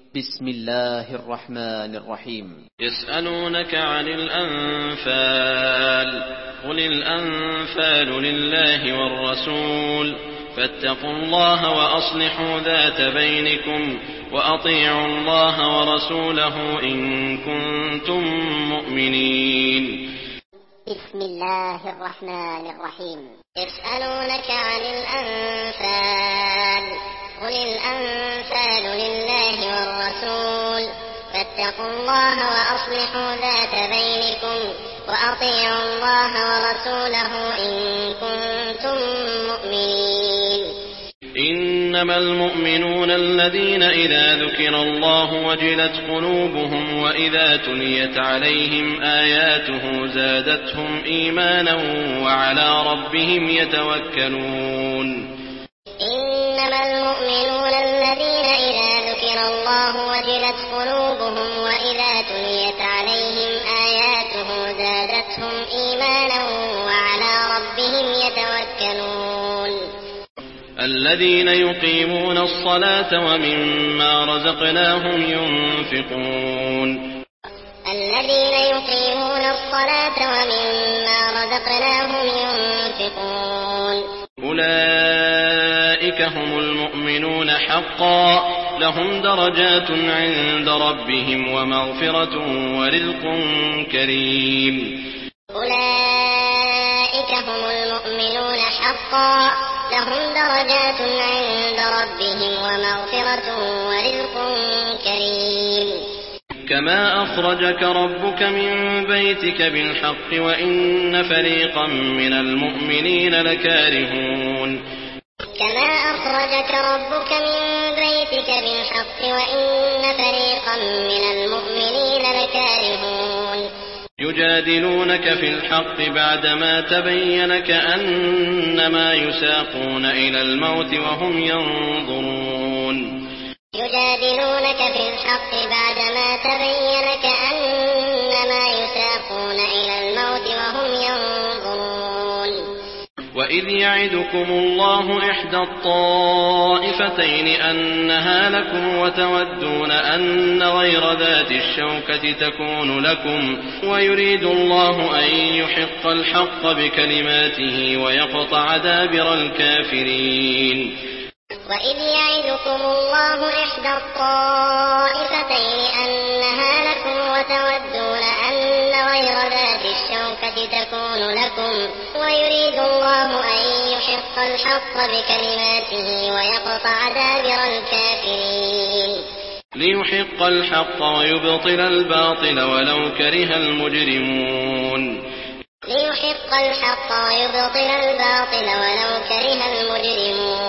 بسم الله الرحمن الرحيم. يسألونك عن الأنفال قل الأنفال لله والرسول فاتقوا الله وأصلحوا ذات بينكم وأطيعوا الله ورسوله إن كنتم مؤمنين. بسم الله الرحمن الرحيم. يسألونك عن الأنفال قل الأنفال لله والرسول فاتقوا الله وأصلحوا ذات بينكم وأطيعوا الله ورسوله إن كنتم مؤمنين. إنما المؤمنون الذين إذا ذكر الله وجلت قلوبهم وإذا تليت عليهم آياته زادتهم إيمانا وعلى ربهم يتوكلون. إنما المؤمنون الذين إذا ذكر الله وجلت قلوبهم وإذا تليت عليهم آياته زادتهم إيمانا وعلى ربهم يتوكلون. الذين يقيمون الصلاة ومما رزقناهم ينفقون. الذين يقيمون الصلاة ومما رزقناهم ينفقون. أولئك هم المؤمنون حقا لهم درجات عند ربهم ومغفرة ورزق كريم. أولئك هم المؤمنون حقا لهم درجات عند ربهم ومغفرة ورزق كريم. كما أخرجك ربك من بيتك بالحق وإن فريقا من المؤمنين لكارهون. كما أخرجك ربك من بيتك بالحق وإن فريقا من المؤمنين لكارهون. يجادلونك في الحق بعدما تبين كأنما يساقون إلى الموت وهم ينظرون. يجادلونك في الحق بعدما تبين كأنما يساقون إلى الموت وهم ينظرون. وإذ يعدكم الله إحدى الطائفتين أنها لكم وتودون أن غير ذات الشوكة تكون لكم ويريد الله أن يحق الحق بكلماته ويقطع دابر الكافرين. وإذ يعدكم الله إحدى الطائفتين أنها لكم وتودون أن غير ذات الشوكة تكون لكم ويريد الله أن يحق الحق بكلماته ويقطع دابر الكافرين. ليحق الحق ويبطل الباطل ولو كره المجرمون. ليحق الحق ويبطل الباطل ولو كره المجرمون.